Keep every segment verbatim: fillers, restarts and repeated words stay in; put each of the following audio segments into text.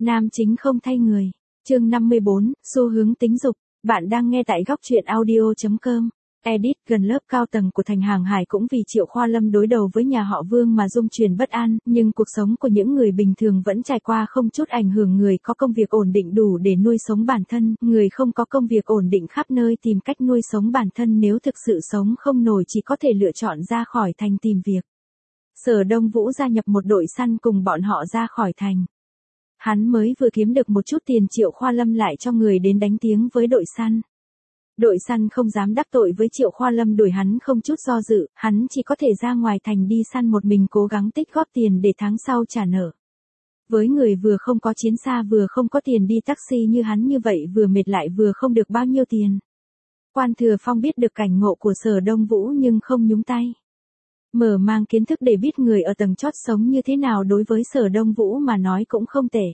Nam chính không thay người. Chương năm mươi bốn, xu hướng tính dục. Bạn đang nghe tại góc truyện audio chấm com. Edit, gần lớp cao tầng của thành hàng hải cũng vì Triệu Khoa Lâm đối đầu với nhà họ Vương mà rung chuyển bất an, nhưng cuộc sống của những người bình thường vẫn trải qua không chút ảnh hưởng. Người có công việc ổn định đủ để nuôi sống bản thân, người không có công việc ổn định khắp nơi tìm cách nuôi sống bản thân, nếu thực sự sống không nổi chỉ có thể lựa chọn ra khỏi thành tìm việc. Sở Đông Vũ gia nhập một đội săn cùng bọn họ ra khỏi thành. Hắn mới vừa kiếm được một chút tiền, Triệu Khoa Lâm lại cho người đến đánh tiếng với đội săn. Đội săn không dám đắc tội với Triệu Khoa Lâm, đuổi hắn không chút do dự, hắn chỉ có thể ra ngoài thành đi săn một mình, cố gắng tích góp tiền để tháng sau trả nợ. Với người vừa không có chiến xa vừa không có tiền đi taxi như hắn, như vậy vừa mệt lại vừa không được bao nhiêu tiền. Quan Thừa Phong biết được cảnh ngộ của Sở Đông Vũ nhưng không nhúng tay. Mở mang kiến thức để biết người ở tầng chót sống như thế nào, đối với Sở Đông Vũ mà nói cũng không tệ.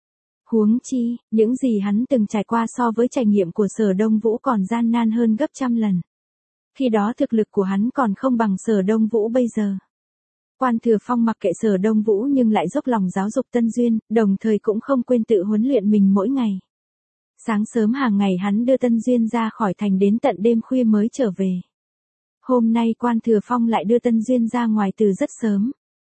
Huống chi, những gì hắn từng trải qua so với trải nghiệm của Sở Đông Vũ còn gian nan hơn gấp trăm lần. Khi đó thực lực của hắn còn không bằng Sở Đông Vũ bây giờ. Quan Thừa Phong mặc kệ Sở Đông Vũ nhưng lại dốc lòng giáo dục Tân Duyên, đồng thời cũng không quên tự huấn luyện mình mỗi ngày. Sáng sớm hàng ngày hắn đưa Tân Duyên ra khỏi thành, đến tận đêm khuya mới trở về. Hôm nay Quan Thừa Phong lại đưa Tân Duyên ra ngoài từ rất sớm.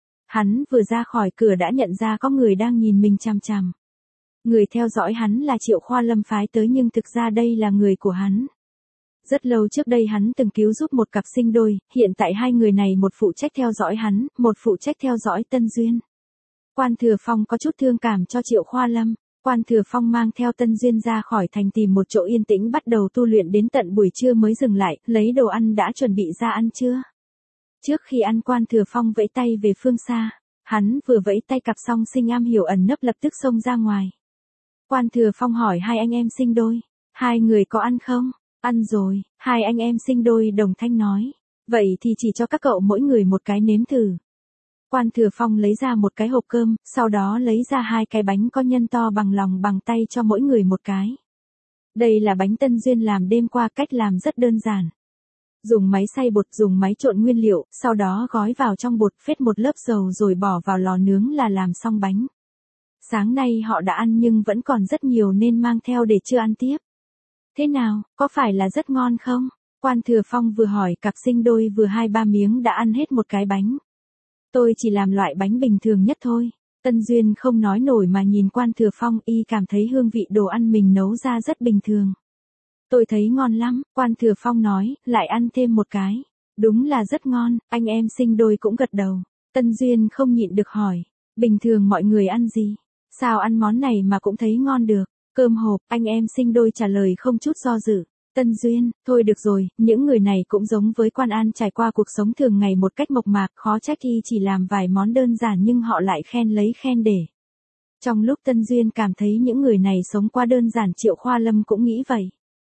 Hắn vừa ra khỏi cửa đã nhận ra có người đang nhìn mình chằm chằm. Người theo dõi hắn là Triệu Khoa Lâm phái tới, nhưng thực ra đây là người của hắn. Rất lâu trước đây hắn từng cứu giúp một cặp sinh đôi, hiện tại hai người này một phụ trách theo dõi hắn, một phụ trách theo dõi Tân Duyên. Quan Thừa Phong có chút thương cảm cho Triệu Khoa Lâm. Quan Thừa Phong mang theo Tân Duyên ra khỏi thành, tìm một chỗ yên tĩnh bắt đầu tu luyện, đến tận buổi trưa mới dừng lại, lấy đồ ăn đã chuẩn bị ra ăn trưa. Trước khi ăn, Quan Thừa Phong vẫy tay về phương xa. Hắn vừa vẫy tay, cặp song sinh am hiểu ẩn nấp lập tức xông ra ngoài. Quan Thừa Phong hỏi hai anh em sinh đôi, hai người có ăn không? Ăn rồi, hai anh em sinh đôi đồng thanh nói. Vậy thì chỉ cho các cậu mỗi người một cái nếm thử. Quan Thừa Phong lấy ra một cái hộp cơm, sau đó lấy ra hai cái bánh có nhân to bằng lòng bằng tay cho mỗi người một cái. Đây là bánh Tân Duyên làm đêm qua, cách làm rất đơn giản. Dùng máy xay bột, dùng máy trộn nguyên liệu, sau đó gói vào trong bột, phết một lớp dầu rồi bỏ vào lò nướng là làm xong bánh. Sáng nay họ đã ăn nhưng vẫn còn rất nhiều nên mang theo để trưa ăn tiếp. Thế nào, có phải là rất ngon không? Quan Thừa Phong vừa hỏi, cặp sinh đôi vừa hai ba miếng đã ăn hết một cái bánh. Tôi chỉ làm loại bánh bình thường nhất thôi. Tân Duyên không nói nổi mà nhìn Quan Thừa Phong, y cảm thấy hương vị đồ ăn mình nấu ra rất bình thường. Tôi thấy ngon lắm, Quan Thừa Phong nói, lại ăn thêm một cái. Đúng là rất ngon, anh em sinh đôi cũng gật đầu. Tân Duyên không nhịn được hỏi, bình thường mọi người ăn gì? Sao ăn món này mà cũng thấy ngon được? Cơm hộp, anh em sinh đôi trả lời không chút do dự. Tân Duyên, thôi được rồi, những người này cũng giống với Quan An, trải qua cuộc sống thường ngày một cách mộc mạc, khó trách y chỉ làm vài món đơn giản nhưng họ lại khen lấy khen để. Trong lúc Tân Duyên cảm thấy những người này sống quá đơn giản, Triệu Khoa Lâm cũng nghĩ vậy.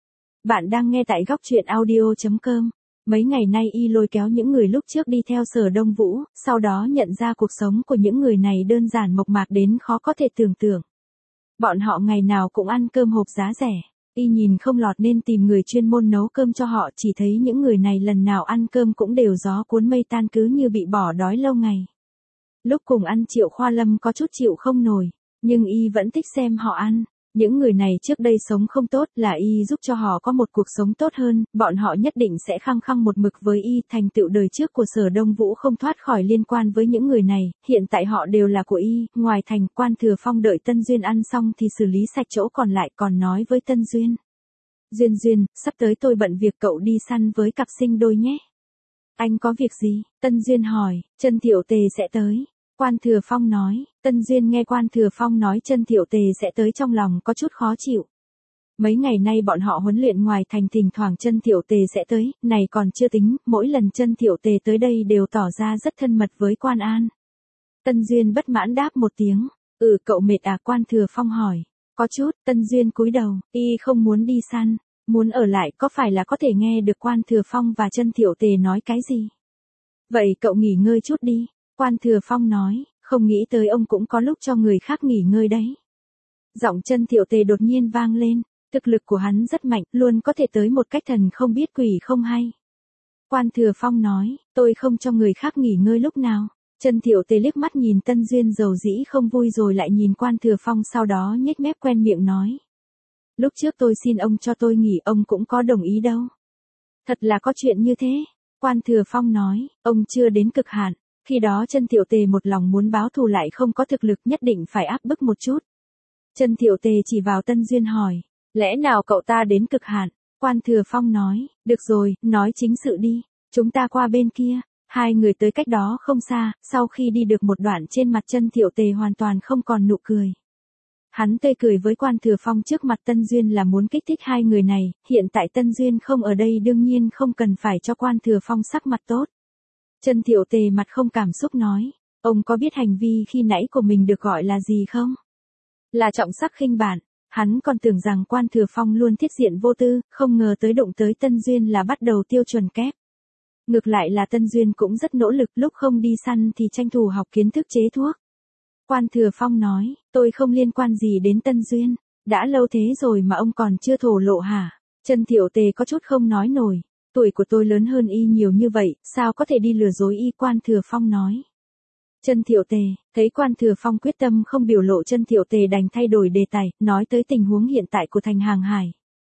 Bạn đang nghe tại góc truyện audio chấm com. Mấy ngày nay y lôi kéo những người lúc trước đi theo Sở Đông Vũ, sau đó nhận ra cuộc sống của những người này đơn giản mộc mạc đến khó có thể tưởng tượng. Bọn họ ngày nào cũng ăn cơm hộp giá rẻ. Y nhìn không lọt nên tìm người chuyên môn nấu cơm cho họ, chỉ thấy những người này lần nào ăn cơm cũng đều gió cuốn mây tan, cứ như bị bỏ đói lâu ngày. Lúc cùng ăn Triệu Khoa Lâm có chút chịu không nổi, nhưng y vẫn thích xem họ ăn. Những người này trước đây sống không tốt, là y giúp cho họ có một cuộc sống tốt hơn, bọn họ nhất định sẽ khăng khăng một mực với y. Thành tựu đời trước của Sở Đông Vũ không thoát khỏi liên quan với những người này, hiện tại họ đều là của y. Ngoài thành, Quan Thừa Phong đợi Tân Duyên ăn xong thì xử lý sạch chỗ còn lại, còn nói với Tân Duyên. Duyên Duyên, sắp tới tôi bận việc, cậu đi săn với cặp sinh đôi nhé. Anh có việc gì? Tân Duyên hỏi. Chân Thiệu Tề sẽ tới. Quan Thừa Phong nói. Tân Duyên nghe Quan Thừa Phong nói Chân Thiệu Tề sẽ tới, trong lòng có chút khó chịu. Mấy ngày nay bọn họ huấn luyện ngoài thành, thỉnh thoảng Chân Thiệu Tề sẽ tới, này còn chưa tính, mỗi lần Chân Thiệu Tề tới đây đều tỏ ra rất thân mật với Quan An. Tân Duyên bất mãn đáp một tiếng. Ừ, cậu mệt à? Quan Thừa Phong hỏi. Có chút. Tân Duyên cúi đầu, y không muốn đi săn, muốn ở lại. Có phải là có thể nghe được Quan Thừa Phong và Chân Thiệu Tề nói cái gì? Vậy cậu nghỉ ngơi chút đi. Quan Thừa Phong nói, không nghĩ tới ông cũng có lúc cho người khác nghỉ ngơi đấy. Giọng Chân Thiệu Tề đột nhiên vang lên, thực lực của hắn rất mạnh, luôn có thể tới một cách thần không biết quỷ không hay. Quan Thừa Phong nói, tôi không cho người khác nghỉ ngơi lúc nào. Chân Thiệu Tề liếc mắt nhìn Tân Duyên dầu dĩ không vui rồi lại nhìn Quan Thừa Phong, sau đó nhếch mép quen miệng nói. Lúc trước tôi xin ông cho tôi nghỉ ông cũng có đồng ý đâu. Thật là có chuyện như thế. Quan Thừa Phong nói, ông chưa đến cực hạn. Khi đó Chân Thiệu Tề một lòng muốn báo thù lại không có thực lực, nhất định phải áp bức một chút. Chân Thiệu Tề chỉ vào Tân Duyên hỏi, lẽ nào cậu ta đến cực hạn? Quan Thừa Phong nói, được rồi, nói chính sự đi, chúng ta qua bên kia. Hai người tới cách đó không xa, sau khi đi được một đoạn trên mặt Chân Thiệu Tề hoàn toàn không còn nụ cười. Hắn tươi cười với Quan Thừa Phong trước mặt Tân Duyên là muốn kích thích hai người này, hiện tại Tân Duyên không ở đây đương nhiên không cần phải cho Quan Thừa Phong sắc mặt tốt. Chân Thiệu Tề mặt không cảm xúc nói, ông có biết hành vi khi nãy của mình được gọi là gì không? Là trọng sắc khinh bản. Hắn còn tưởng rằng Quan Thừa Phong luôn thiết diện vô tư, không ngờ tới đụng tới Tân Duyên là bắt đầu tiêu chuẩn kép. Ngược lại là Tân Duyên cũng rất nỗ lực, lúc không đi săn thì tranh thủ học kiến thức chế thuốc. Quan Thừa Phong nói, tôi không liên quan gì đến Tân Duyên, đã lâu thế rồi mà ông còn chưa thổ lộ hả? Chân Thiệu Tề có chút không nói nổi, tuổi của tôi lớn hơn y nhiều như vậy, sao có thể đi lừa dối y? Quan Thừa Phong nói. Chân Thiệu Tề, thấy Quan Thừa Phong quyết tâm không biểu lộ, Chân Thiệu Tề đành thay đổi đề tài, nói tới tình huống hiện tại của thành Hàng Hải.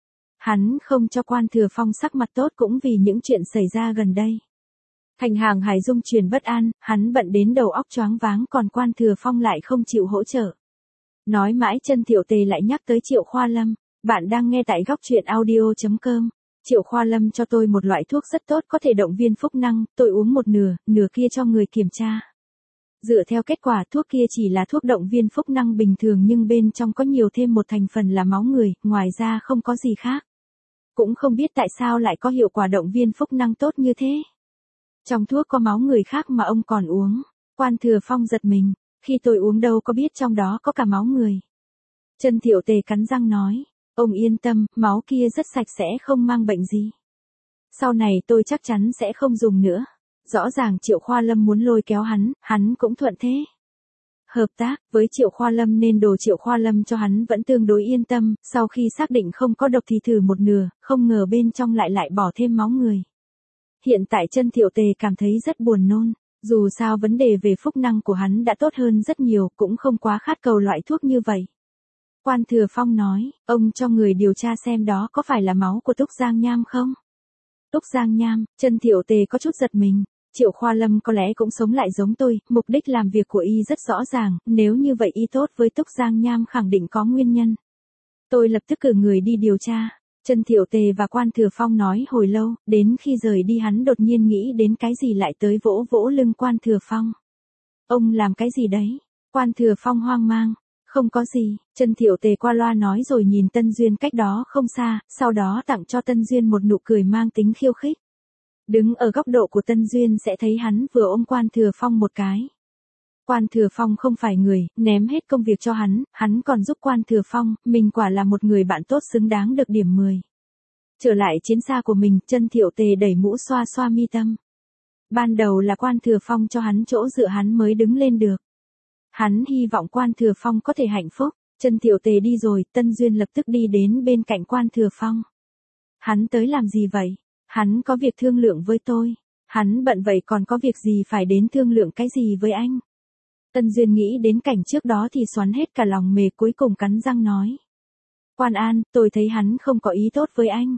Hắn không cho Quan Thừa Phong sắc mặt tốt cũng vì những chuyện xảy ra gần đây. Thành Hàng Hải dung chuyển bất an, hắn bận đến đầu óc choáng váng, còn Quan Thừa Phong lại không chịu hỗ trợ. Nói mãi Chân Thiệu Tề lại nhắc tới Triệu Khoa Lâm, bạn đang nghe tại góc truyện audio chấm com. Triệu Khoa Lâm cho tôi một loại thuốc rất tốt có thể động viên phúc năng, tôi uống một nửa, nửa kia cho người kiểm tra. Dựa theo kết quả thuốc kia chỉ là thuốc động viên phúc năng bình thường nhưng bên trong có nhiều thêm một thành phần là máu người, ngoài ra không có gì khác. Cũng không biết tại sao lại có hiệu quả động viên phúc năng tốt như thế. Trong thuốc có máu người khác mà ông còn uống. Quan Thừa Phong giật mình, khi tôi uống đâu có biết trong đó có cả máu người. Chân Thiệu Tề cắn răng nói, ông yên tâm, máu kia rất sạch sẽ không mang bệnh gì. Sau này tôi chắc chắn sẽ không dùng nữa. Rõ ràng Triệu Khoa Lâm muốn lôi kéo hắn, hắn cũng thuận thế. Hợp tác với Triệu Khoa Lâm nên đồ Triệu Khoa Lâm cho hắn vẫn tương đối yên tâm, sau khi xác định không có độc thì thử một nửa, không ngờ bên trong lại lại bỏ thêm máu người. Hiện tại Chân Thiệu Tề cảm thấy rất buồn nôn, dù sao vấn đề về phúc năng của hắn đã tốt hơn rất nhiều, cũng không quá khát cầu loại thuốc như vậy. Quan Thừa Phong nói, ông cho người điều tra xem đó có phải là máu của Túc Giang Nham không? Túc Giang Nham, Chân Thiệu Tề có chút giật mình. Triệu Khoa Lâm có lẽ cũng sống lại giống tôi, mục đích làm việc của y rất rõ ràng, nếu như vậy y tốt với Túc Giang Nham khẳng định có nguyên nhân. Tôi lập tức cử người đi điều tra. Chân Thiệu Tề và Quan Thừa Phong nói hồi lâu, đến khi rời đi hắn đột nhiên nghĩ đến cái gì lại tới vỗ vỗ lưng Quan Thừa Phong. Ông làm cái gì đấy? Quan Thừa Phong hoang mang. Không có gì, Chân Thiệu Tề qua loa nói rồi nhìn Tân Duyên cách đó không xa, sau đó tặng cho Tân Duyên một nụ cười mang tính khiêu khích. Đứng ở góc độ của Tân Duyên sẽ thấy hắn vừa ôm Quan Thừa Phong một cái. Quan Thừa Phong không phải người, ném hết công việc cho hắn, hắn còn giúp Quan Thừa Phong, mình quả là một người bạn tốt xứng đáng được điểm mười. Trở lại chiến xa của mình, Chân Thiệu Tề đẩy mũ xoa xoa mi tâm. Ban đầu là Quan Thừa Phong cho hắn chỗ dựa hắn mới đứng lên được. Hắn hy vọng Quan Thừa Phong có thể hạnh phúc. Chân Thiệu Tề đi rồi, Tân Duyên lập tức đi đến bên cạnh Quan Thừa Phong. Hắn tới làm gì vậy? Hắn có việc thương lượng với tôi. Hắn bận vậy còn có việc gì phải đến thương lượng cái gì với anh? Tân Duyên nghĩ đến cảnh trước đó thì xoắn hết cả lòng mề, cuối cùng cắn răng nói. Quan An, tôi thấy hắn không có ý tốt với anh.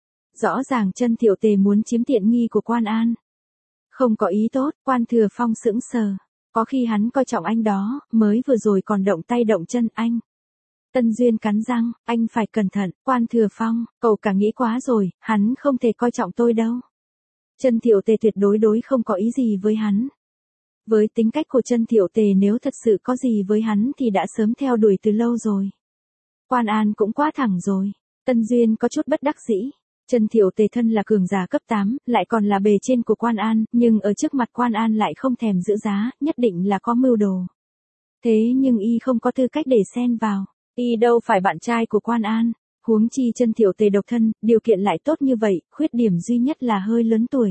Rõ ràng Chân Thiệu Tề muốn chiếm tiện nghi của Quan An. Không có ý tốt, Quan Thừa Phong sững sờ. Có khi hắn coi trọng anh đó, mới vừa rồi còn động tay động chân anh. Tân Duyên cắn răng, anh phải cẩn thận, Quan Thừa Phong, cậu cả nghĩ quá rồi, hắn không thể coi trọng tôi đâu. Chân Thiệu Tề tuyệt đối đối không có ý gì với hắn. Với tính cách của Chân Thiệu Tề nếu thật sự có gì với hắn thì đã sớm theo đuổi từ lâu rồi. Quan An cũng quá thẳng rồi. Tân Duyên có chút bất đắc dĩ. Chân Thiệu Tề thân là cường giả cấp tám, lại còn là bề trên của Quan An, nhưng ở trước mặt Quan An lại không thèm giữ giá, nhất định là có mưu đồ. Thế nhưng y không có tư cách để xen vào. Y đâu phải bạn trai của Quan An. Huống chi Chân Thiệu Tề độc thân, điều kiện lại tốt như vậy, khuyết điểm duy nhất là hơi lớn tuổi.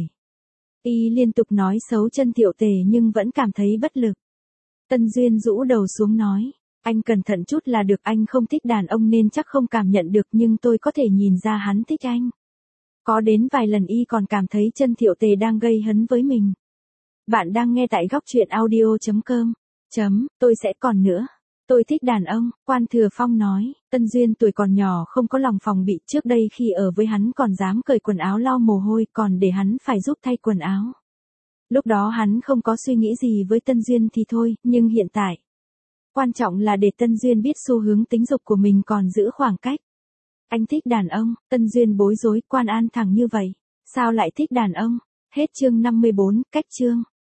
Y liên tục nói xấu Chân Thiệu Tề nhưng vẫn cảm thấy bất lực. Tân Duyên rũ đầu xuống nói. Anh cẩn thận chút là được, anh không thích đàn ông nên chắc không cảm nhận được nhưng tôi có thể nhìn ra hắn thích anh. Có đến vài lần y còn cảm thấy Chân Thiệu Tề đang gây hấn với mình. Bạn đang nghe tại góc truyện audio chấm com. Chấm, tôi sẽ còn nữa. Tôi thích đàn ông, Quan Thừa Phong nói. Tân Duyên tuổi còn nhỏ không có lòng phòng bị, trước đây khi ở với hắn còn dám cởi quần áo lau mồ hôi, còn để hắn phải giúp thay quần áo. Lúc đó hắn không có suy nghĩ gì với Tân Duyên thì thôi, nhưng hiện tại, quan trọng là để Tân Duyên biết xu hướng tính dục của mình còn giữ khoảng cách. Anh thích đàn ông, Tân Duyên bối rối, Quan An thẳng như vậy, sao lại thích đàn ông? Hết chương năm mươi bốn, cách chương.